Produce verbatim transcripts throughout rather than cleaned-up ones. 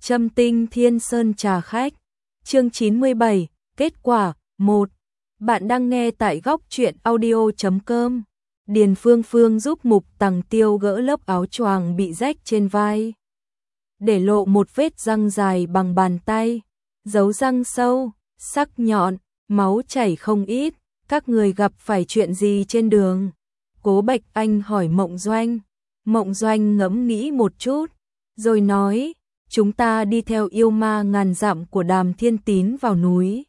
Châm Tinh Thiên Sơn Trà Khách. Chương chín mươi bảy, kết quả. một. Bạn đang nghe tại góc truyện audio chấm com. Điền Phương Phương giúp Mục Tằng Tiêu gỡ lớp áo choàng bị rách trên vai, để lộ một vết răng dài bằng bàn tay, dấu răng sâu, sắc nhọn, máu chảy không ít. Các người gặp phải chuyện gì trên đường? Cố Bạch Anh hỏi Mộng Doanh. Mộng Doanh ngẫm nghĩ một chút, rồi nói, chúng ta đi theo yêu ma ngàn dặm của Đàm Thiên Tín vào núi.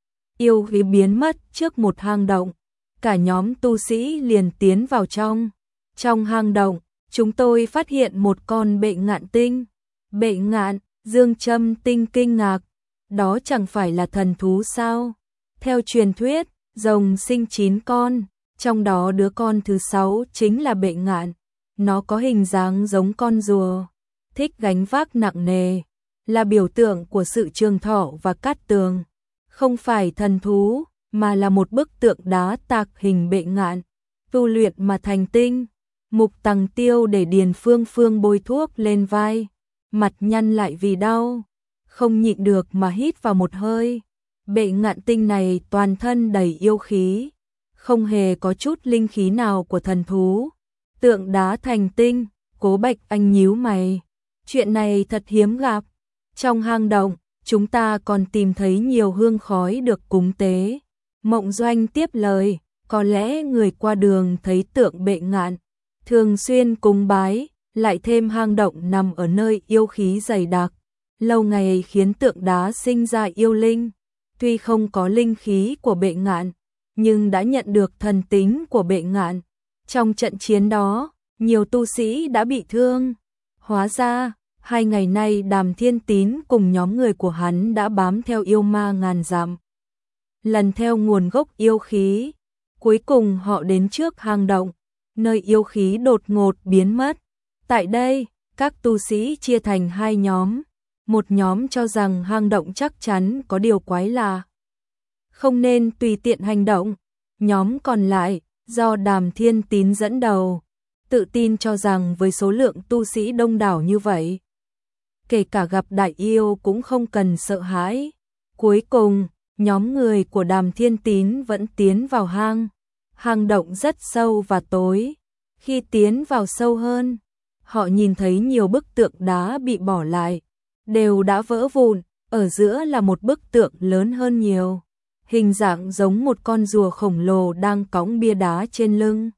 Yêu khí biến mất trước một hang động, cả nhóm tu sĩ liền tiến vào trong. Trong hang động, chúng tôi phát hiện một con bệ ngạn tinh. Bệ ngạn, Dương Châm Tinh kinh ngạc, đó chẳng phải là thần thú sao? Theo truyền thuyết, rồng sinh chín con, trong đó đứa con thứ sáu chính là bệ ngạn. Nó có hình dáng giống con rùa, thích gánh vác nặng nề, là biểu tượng của sự trường thọ và cát tường. Không phải thần thú, mà là một bức tượng đá tạc hình bệ ngạn, tu luyện mà thành tinh. Mục Tằng Tiêu để Điền Phương Phương bôi thuốc lên vai, mặt nhăn lại vì đau, không nhịn được mà hít vào một hơi. Bệ ngạn tinh này toàn thân đầy yêu khí, không hề có chút linh khí nào của thần thú. Tượng đá thành tinh. Cố Bạch Anh nhíu mày, chuyện này thật hiếm gặp. Trong hang động, chúng ta còn tìm thấy nhiều hương khói được cúng tế. Mộng Doanh tiếp lời, có lẽ người qua đường thấy tượng bệ ngạn, thường xuyên cúng bái, lại thêm hang động nằm ở nơi yêu khí dày đặc, lâu ngày khiến tượng đá sinh ra yêu linh. Tuy không có linh khí của bệ ngạn, nhưng đã nhận được thần tính của bệ ngạn. Trong trận chiến đó, nhiều tu sĩ đã bị thương. Hóa ra, hai ngày nay Đàm Thiên Tín cùng nhóm người của hắn đã bám theo yêu ma ngàn dặm, lần theo nguồn gốc yêu khí. Cuối cùng họ đến trước hang động, nơi yêu khí đột ngột biến mất. Tại đây, các tu sĩ chia thành hai nhóm. Một nhóm cho rằng hang động chắc chắn có điều quái lạ, không nên tùy tiện hành động. Nhóm còn lại, do Đàm Thiên Tín dẫn đầu, tự tin cho rằng với số lượng tu sĩ đông đảo như vậy, kể cả gặp đại yêu cũng không cần sợ hãi. Cuối cùng, nhóm người của Đàm Thiên Tín vẫn tiến vào hang. Hang động rất sâu và tối. Khi tiến vào sâu hơn, họ nhìn thấy nhiều bức tượng đá bị bỏ lại, đều đã vỡ vụn. Ở giữa là một bức tượng lớn hơn nhiều, hình dạng giống một con rùa khổng lồ đang cõng bia đá trên lưng.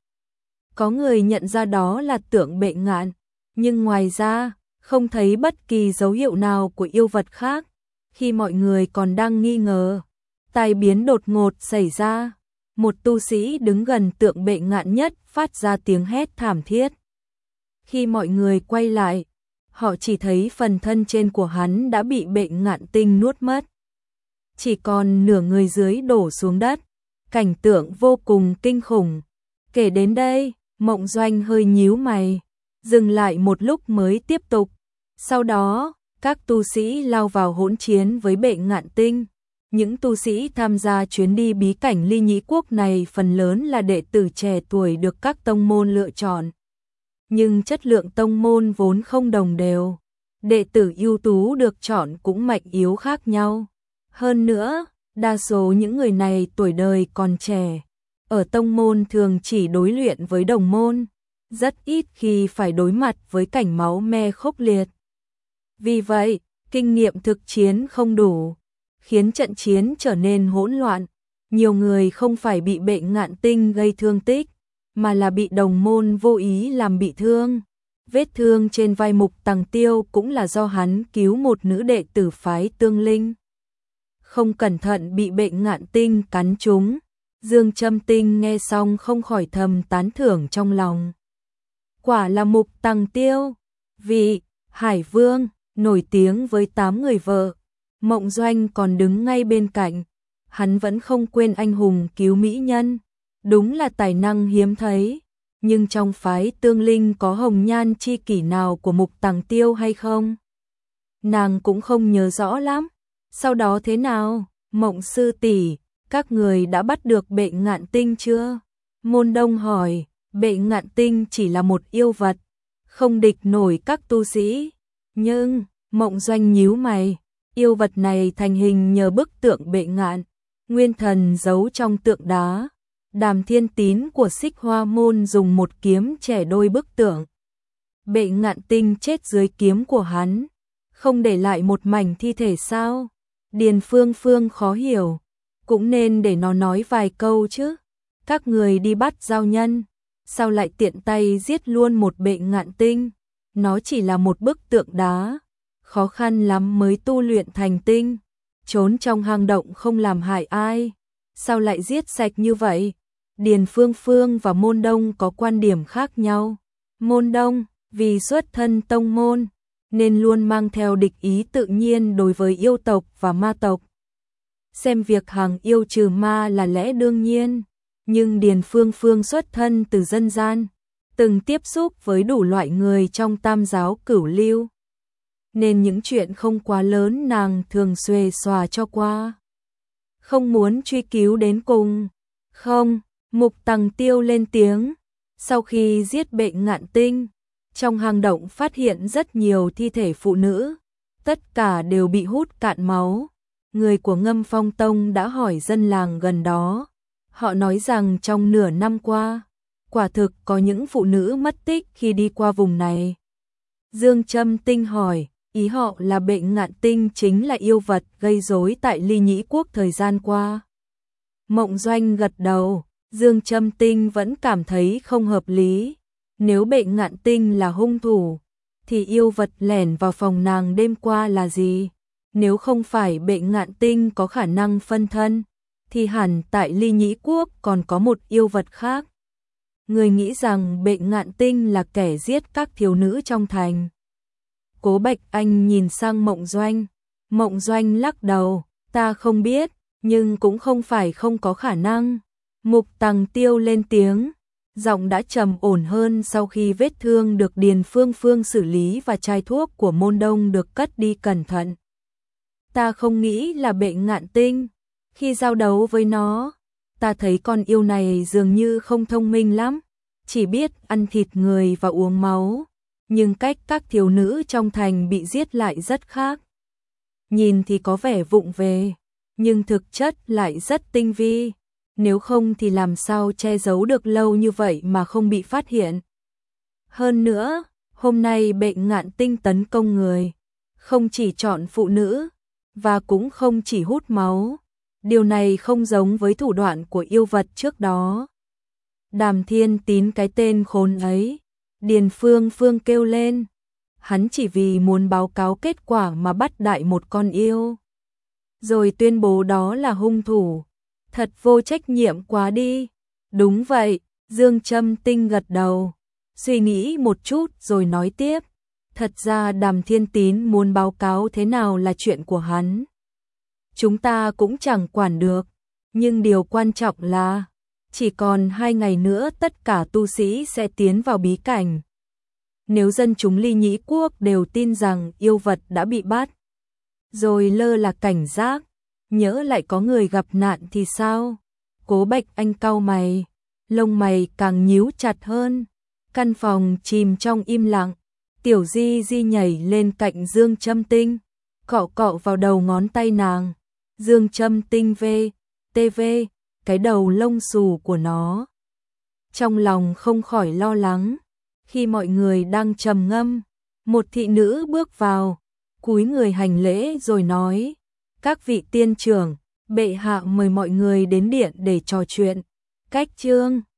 Có người nhận ra đó là tượng bệ ngạn, nhưng ngoài ra, không thấy bất kỳ dấu hiệu nào của yêu vật khác. Khi mọi người còn đang nghi ngờ, tai biến đột ngột xảy ra. Một tu sĩ đứng gần tượng bệ ngạn nhất phát ra tiếng hét thảm thiết. Khi mọi người quay lại, họ chỉ thấy phần thân trên của hắn đã bị bệ ngạn tinh nuốt mất, chỉ còn nửa người dưới đổ xuống đất. Cảnh tượng vô cùng kinh khủng. Kể đến đây, Mộng Doanh hơi nhíu mày, dừng lại một lúc mới tiếp tục. Sau đó, các tu sĩ lao vào hỗn chiến với bệ ngạn tinh. Những tu sĩ tham gia chuyến đi bí cảnh Ly Nhĩ Quốc này phần lớn là đệ tử trẻ tuổi được các tông môn lựa chọn. Nhưng chất lượng tông môn vốn không đồng đều, đệ tử ưu tú được chọn cũng mạnh yếu khác nhau. Hơn nữa, đa số những người này tuổi đời còn trẻ, ở tông môn thường chỉ đối luyện với đồng môn, rất ít khi phải đối mặt với cảnh máu me khốc liệt. Vì vậy, kinh nghiệm thực chiến không đủ, khiến trận chiến trở nên hỗn loạn. Nhiều người không phải bị bệ ngạn tinh gây thương tích, mà là bị đồng môn vô ý làm bị thương. Vết thương trên vai Mục Tằng Tiêu cũng là do hắn cứu một nữ đệ tử phái Tương Linh, không cẩn thận bị bệ ngạn tinh cắn trúng. Dương Châm Tinh nghe xong không khỏi thầm tán thưởng trong lòng. Quả là Mục Tằng Tiêu, vị Hải Vương nổi tiếng với tám người vợ. Mộng Doanh còn đứng ngay bên cạnh, hắn vẫn không quên anh hùng cứu mỹ nhân, đúng là tài năng hiếm thấy. Nhưng trong phái Tương Linh có hồng nhan chi kỷ nào của Mục Tằng Tiêu hay không? Nàng cũng không nhớ rõ lắm. Sau đó thế nào? Mộng sư tỷ, các người đã bắt được bệ ngạn tinh chưa? Môn Đông hỏi. Bệ ngạn tinh chỉ là một yêu vật, không địch nổi các tu sĩ, nhưng Mộng Doanh nhíu mày, yêu vật này thành hình nhờ bức tượng Bệ Ngạn, nguyên thần giấu trong tượng đá. Đàm Thiên Tín của Xích Hoa môn dùng một kiếm chẻ đôi bức tượng. Bệ Ngạn Tinh chết dưới kiếm của hắn, không để lại một mảnh thi thể sao? Điền Phương Phương khó hiểu, cũng nên để nó nói vài câu chứ. Các người đi bắt giao nhân, sao lại tiện tay giết luôn một Bệ Ngạn Tinh? Nó chỉ là một bức tượng đá, khó khăn lắm mới tu luyện thành tinh, trốn trong hang động không làm hại ai, sao lại giết sạch như vậy? Điền Phương Phương và Môn Đông có quan điểm khác nhau. Môn Đông, vì xuất thân tông môn, nên luôn mang theo địch ý tự nhiên đối với yêu tộc và ma tộc. Xem việc hàng yêu trừ ma là lẽ đương nhiên, nhưng Điền Phương Phương xuất thân từ dân gian, từng tiếp xúc với đủ loại người trong tam giáo cửu lưu, nên những chuyện không quá lớn nàng thường xuề xòa cho qua, không muốn truy cứu đến cùng. Không, Mục Tằng Tiêu lên tiếng, sau khi giết Bệ Ngạn Tinh, trong hang động phát hiện rất nhiều thi thể phụ nữ, tất cả đều bị hút cạn máu. Người của Ngâm Phong Tông đã hỏi dân làng gần đó, họ nói rằng trong nửa năm qua, quả thực có những phụ nữ mất tích khi đi qua vùng này. Dương Châm Tinh hỏi, ý họ là Bệ Ngạn Tinh chính là yêu vật gây rối tại Ly Nhĩ Quốc thời gian qua. Mộng Doanh gật đầu, Dương Châm Tinh vẫn cảm thấy không hợp lý. Nếu Bệ Ngạn Tinh là hung thủ, thì yêu vật lẻn vào phòng nàng đêm qua là gì? Nếu không phải Bệ Ngạn Tinh có khả năng phân thân, thì hẳn tại Ly Nhĩ Quốc còn có một yêu vật khác. Người nghĩ rằng Bệ Ngạn Tinh là kẻ giết các thiếu nữ trong thành. Cố Bạch Anh nhìn sang Mộng Doanh. Mộng Doanh lắc đầu, ta không biết, nhưng cũng không phải không có khả năng. Mục Tằng Tiêu lên tiếng, giọng đã trầm ổn hơn sau khi vết thương được Điền Phương Phương xử lý và chai thuốc của Môn Đông được cất đi cẩn thận. Ta không nghĩ là Bệ Ngạn Tinh. Khi giao đấu với nó, ta thấy con yêu này dường như không thông minh lắm, chỉ biết ăn thịt người và uống máu, nhưng cách các thiếu nữ trong thành bị giết lại rất khác. Nhìn thì có vẻ vụng về, nhưng thực chất lại rất tinh vi, nếu không thì làm sao che giấu được lâu như vậy mà không bị phát hiện. Hơn nữa, hôm nay Bệ Ngạn Tinh tấn công người, không chỉ chọn phụ nữ, và cũng không chỉ hút máu. Điều này không giống với thủ đoạn của yêu vật trước đó. Đàm Thiên Tín cái tên khốn ấy, Điền Phương Phương kêu lên. Hắn chỉ vì muốn báo cáo kết quả mà bắt đại một con yêu, rồi tuyên bố đó là hung thủ. Thật vô trách nhiệm quá đi. Đúng vậy, Dương Châm Tinh gật đầu, suy nghĩ một chút rồi nói tiếp. Thật ra Đàm Thiên Tín muốn báo cáo thế nào là chuyện của hắn, chúng ta cũng chẳng quản được, nhưng điều quan trọng là chỉ còn hai ngày nữa tất cả tu sĩ sẽ tiến vào bí cảnh. Nếu dân chúng Ly Nhĩ Quốc đều tin rằng yêu vật đã bị bắt, rồi lơ là cảnh giác, nhỡ lại có người gặp nạn thì sao? Cố Bạch Anh cau mày, lông mày càng nhíu chặt hơn. Căn phòng chìm trong im lặng. Tiểu Di Di nhảy lên cạnh Dương Châm Tinh, cọ cọ vào đầu ngón tay nàng. Dương Châm Tinh vê, tê vê, cái đầu lông xù của nó. Trong lòng không khỏi lo lắng. Khi mọi người đang trầm ngâm, một thị nữ bước vào, cúi người hành lễ rồi nói: các vị tiên trưởng, bệ hạ mời mọi người đến điện để trò chuyện. Cách chương